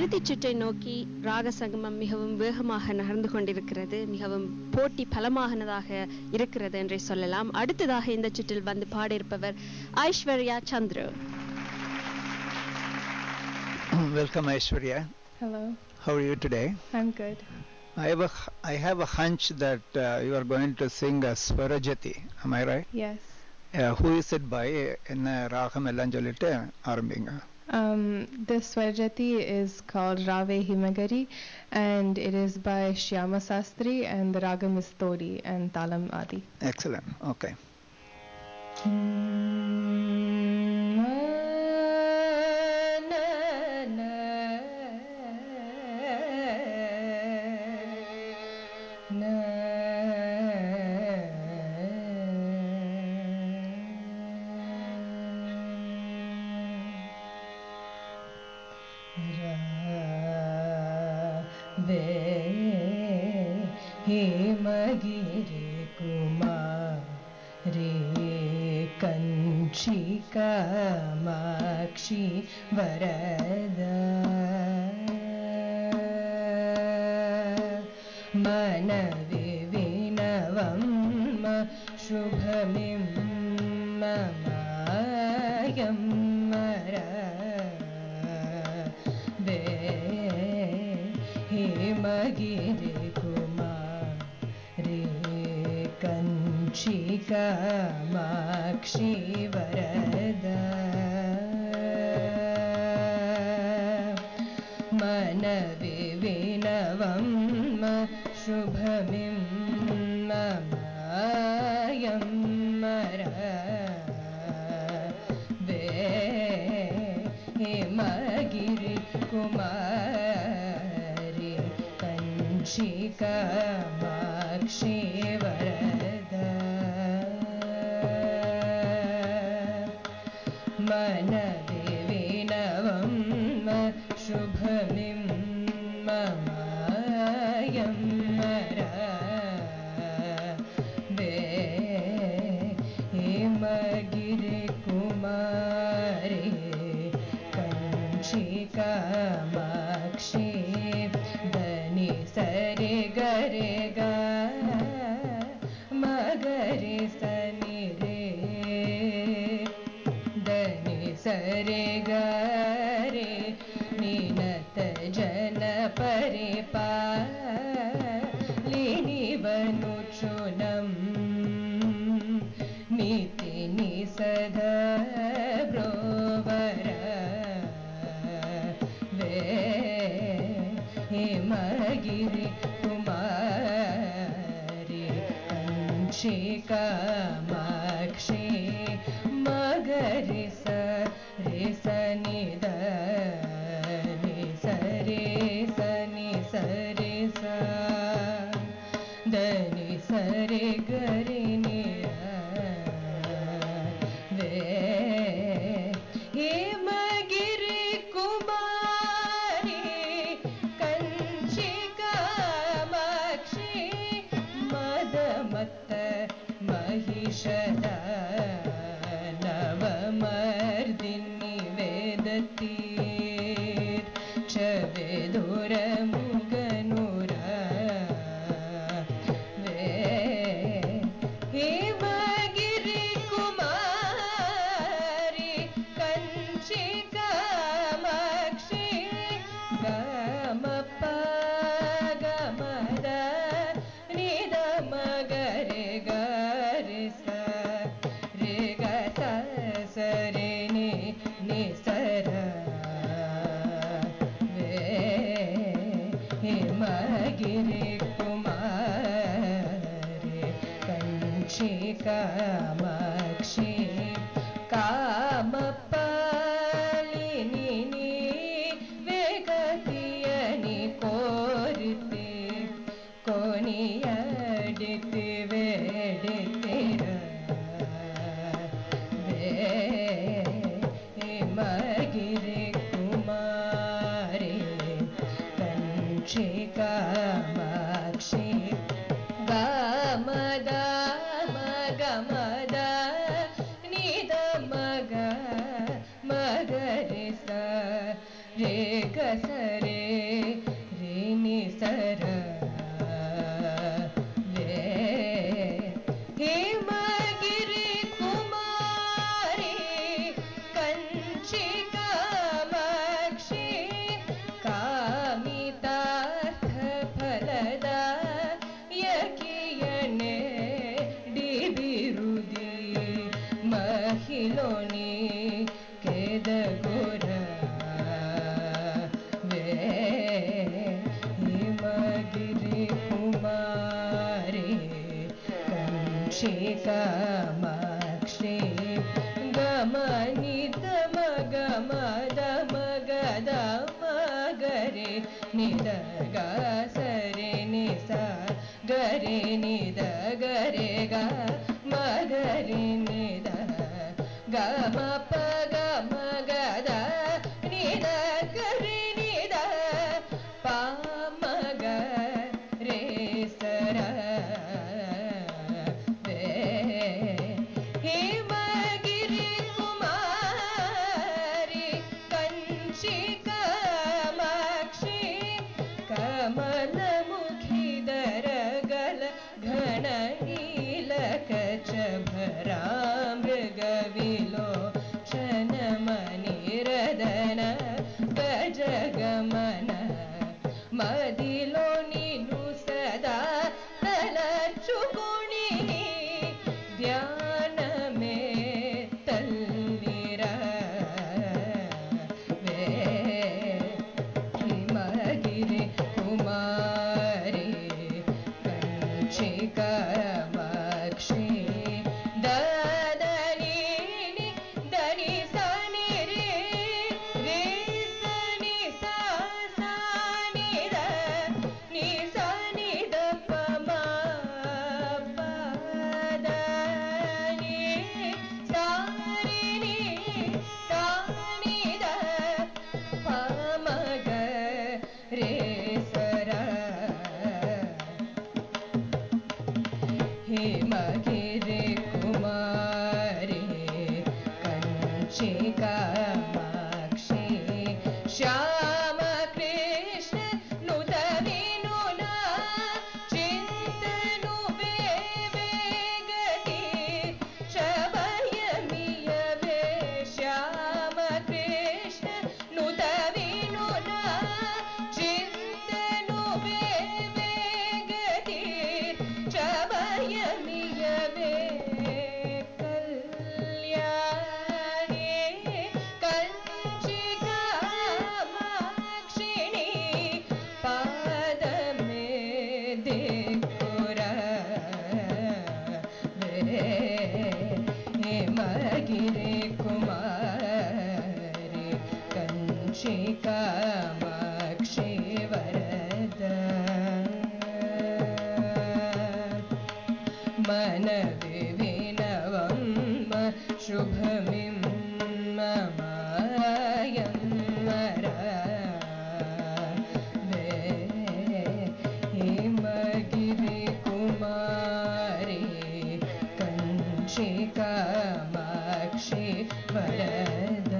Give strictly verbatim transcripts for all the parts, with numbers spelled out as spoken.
இறுதிச் சுற்றை நோக்கி ராக சங்கமம் மிகவும் வேகமாக நகர்ந்து கொண்டிருக்கிறது. மிகவும் போட்டி பலமானதாக இருக்கிறது என்றே சொல்லலாம். அடுத்ததாக இந்த சுற்றில் வந்து பாடியிருப்பவர் Aishwarya Chandru. Welcome, Aishwarya. Hello. How are you today? I'm good. I have a, I have a hunch that uh, you are going to sing a Swarajati. Am I right? Yes. Uh, who is it by? என்ன ராகம் எல்லாம் சொல்லிட்டு ஆரம்பிங்க. Um, this Swarajati is called Rave Himagari, and it is by Shyama Sastri, and the ragam is Todi and Talam Adi. Excellent. Okay. Himagiri Kumari Kanchika Makshi Varada Manavi Vinavam Shubhamim Mamayam Mara Ve Himagiri Kanchika Makshi Varada Manavi Vinavam Shubhamim Mamayam Mara Ve Himagiri Kumari Kanchika Makshi Varada Manavi Vinavam Shubhamim Mamayam Mara Ve Himagiri Kumari Kanchika Makshi Dani Sari Gare Ga Magari Sani Re Dani Sari Gare Ninata Jana Paripa Lini Vanuchunam Niti Nisada Brovara Ve Himagiri Kumari Kanchika Makshi Magari Sa Re Sa Ni Da Ni Sa Re Sa Ni Sa Re Sa Da Ni Sa Re Ga Re Ni Ve Himagiri Kumari Kanchika Makshi Madamatta Mahishada Navamardini Vedatir Chavedura Muganura Ve Himagiri Kumari Kanchika Makshi Gamapa Gamada Nida Magare Gare Sa Re Ga Sa Sa Re Ni Ni Sara Ve Himagiri Kumari Kanchika Makshi Kamapalini Ni Vegatiyani Korite Koniyadite Veditira Ve Himagiri Kumari Kanchika Makshi Gamada Magamada Nida Maga Magarisa Re Ga Sa Re काक्षी Kamakshi गमनित मग मद मगद मगरे निद ग सरे निसा गरे निद गरे ग मगरे निद ग म प ग मगद निद गरे निद प मग रे सर हिमगिरि कुमारी कंची कामाक्षी कमलमुखी दरगल घन नीलकचभरा मृगविलोचन मणिरदन गजगमन मदिलो नीनु सदा तलचुकुणी ध्यान में तल्लीरा वे हिमगिरि कुमारी कंची कामाक्षी ददनी दनी सनी रे रे सनी सा सनी द नि सनी द प म प द नि सा रे नि सा नि द प म ग रे सर हिमगिरि कुमारी कंची कामाक्षी श्याम कृष्ण नुत विनुना चिंतनु वे वेगति शबयमिय वे श्याम कृष्ण नुत विनुना चिंतनु वे वेगति शबयमिय वे कल्याणी कंची कामाक्षिणी पाद में देखुरा वे हिमगिरि कुमारी कंची कामाक्षी वरद मन विविनवं शुभमिं ममायं वरा वे हिमगिरि कुमारी कंची कामाक्षी वरद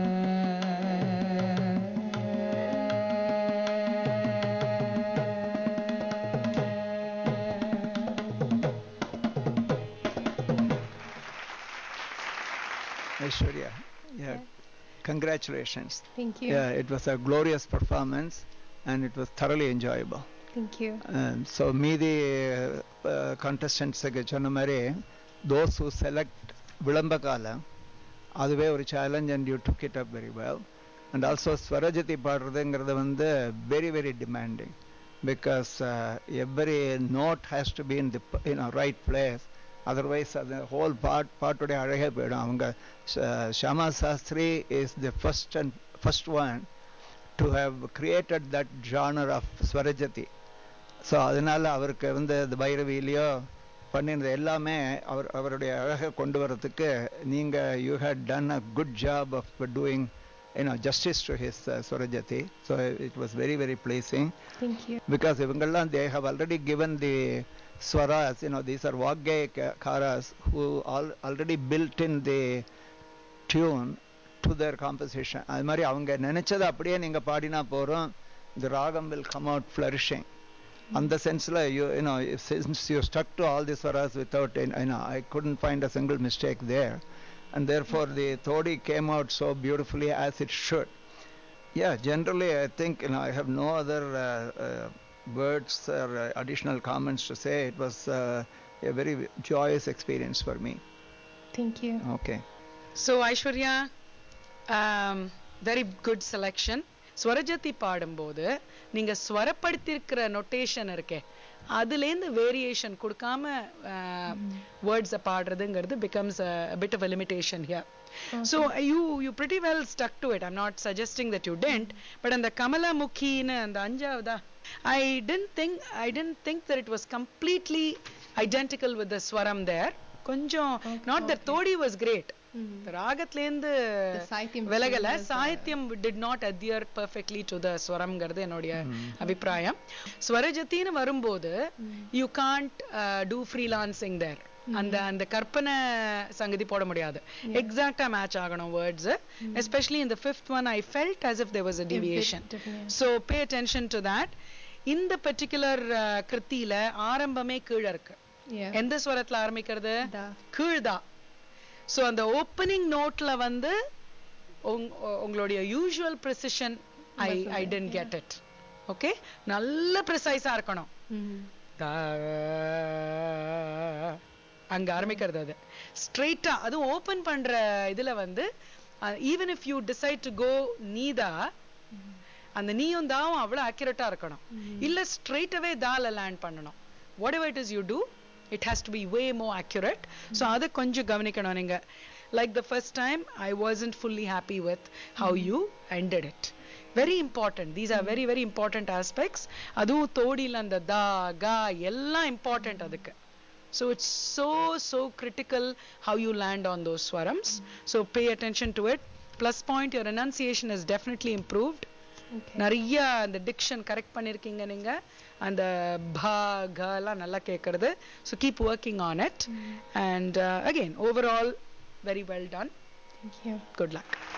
Aishwarya, yeah, congratulations. Thank you. Yeah, it was a glorious performance and it was thoroughly enjoyable. Thank you. Um, so மீதி uh, contestants சொன்ன மாதிரி those who select விளம்ப காலம் அதுவே ஒரு challenge and you took it up very well. And also ஸ்வரஜதி பாடுறதுங்கிறது வந்து very very demanding because uh, every note has to be in the you know right place. Otherwise the whole part பாட்டுடைய அழகே போயிடும். அவங்க Shyama Sastri is the first and first one to have created that genre of swarajathi. So அதனால அவருக்கு வந்து இந்த பைரவியிலையோ பண்ணினது எல்லாமே அவர் அவருடைய அழகை கொண்டு வரதுக்கு நீங்கள் you had done a good job of doing you know justice to his uh, Swarajati. So it was very very pleasing. Thank you. Because ivangallam they have already given the swaras, you know these are Vaggayakaras who all already built in the tune to their composition. அது மாதிரி அவங்க நினைச்சது அப்படியே நீங்க பாடினா போறோம், the ragam will come out flourishing. On the sense la you you know since you stuck to all the swaras without you know I couldn't find a single mistake there. And therefore the Todi came out so beautifully as it should. Yeah, generally I think you know I have no other uh, uh, words or uh, additional comments to say. It was uh, a very joyous experience for me. Thank you. Okay. So Aishwarya, um, very good selection. ஸ்வரஜதி பாடும்போது நீங்க ஸ்வரப்படுத்தியிருக்கிற notation இருக்கே அதுலேருந்து variation கொடுக்காம வேர்ட்ஸை பாடுறதுங்கிறது becomes a, a bit of a limitation here. Okay. So you you pretty well stuck to it. I'm not suggesting that you didn't, but and the Kamala Mukhi and the Anjavada, I didn't think I didn't think that it was completely identical with the swaram there. Konjam, okay, not that okay. Todi was great. ராகத்லேருந்து விலகல, சாகித்யம் did not adhere perfectly to the ஸ்வரம்ங்கிறது என்னுடைய அபிப்பிராயம். ஸ்வரஜத்தின்னு வரும்போது you can't uh, do freelancing there. அந்த அந்த கற்பனை சங்கதி போட முடியாது, எக்ஸாக்டா மேட்ச் ஆகணும் words. Especially in the fifth one I felt as if there was a deviation. So pay attention to that. இந்த பர்டிகுலர் கிருத்தியில ஆரம்பமே கீழ இருக்கு. எந்த ஸ்வரத்துல ஆரம்பிக்கிறது? கீழ்தா. ஸோ அந்த ஓப்பனிங் நோட்ல வந்து உங்களுடைய usual precision I I didn't get it. Okay, நல்ல ப்ரிசைஸா இருக்கணும். அங்க ஆரம்பிக்கிறது அது ஸ்ட்ரெயிட்டா, அதுவும் ஓபன் பண்ற இதுல வந்து even if you decide to go நீதா, அந்த நீயும் தாவும் அவ்வளவு அக்யூரேட்டா இருக்கணும். இல்ல ஸ்ட்ரெயிட் அவே தால லேண்ட் பண்ணணும். Whatever it is you do, it has to be way more accurate. Mm-hmm. So adu konja gavanikkanum neenga. Like the first time I wasn't fully happy with how mm-hmm. you ended it. Very important. These are mm-hmm. very very important aspects. Adu todil and da ga ella important mm-hmm. adukku. So it's so so critical how you land on those swarams. Mm-hmm. So pay attention to it. Plus point, your enunciation has definitely improved. நிறைய அந்த diction correct பண்ணிருக்கீங்க நீங்க. அந்த பா கலாம் நல்லா கேட்கறது. So keep working on it. And again overall very well done. Good luck.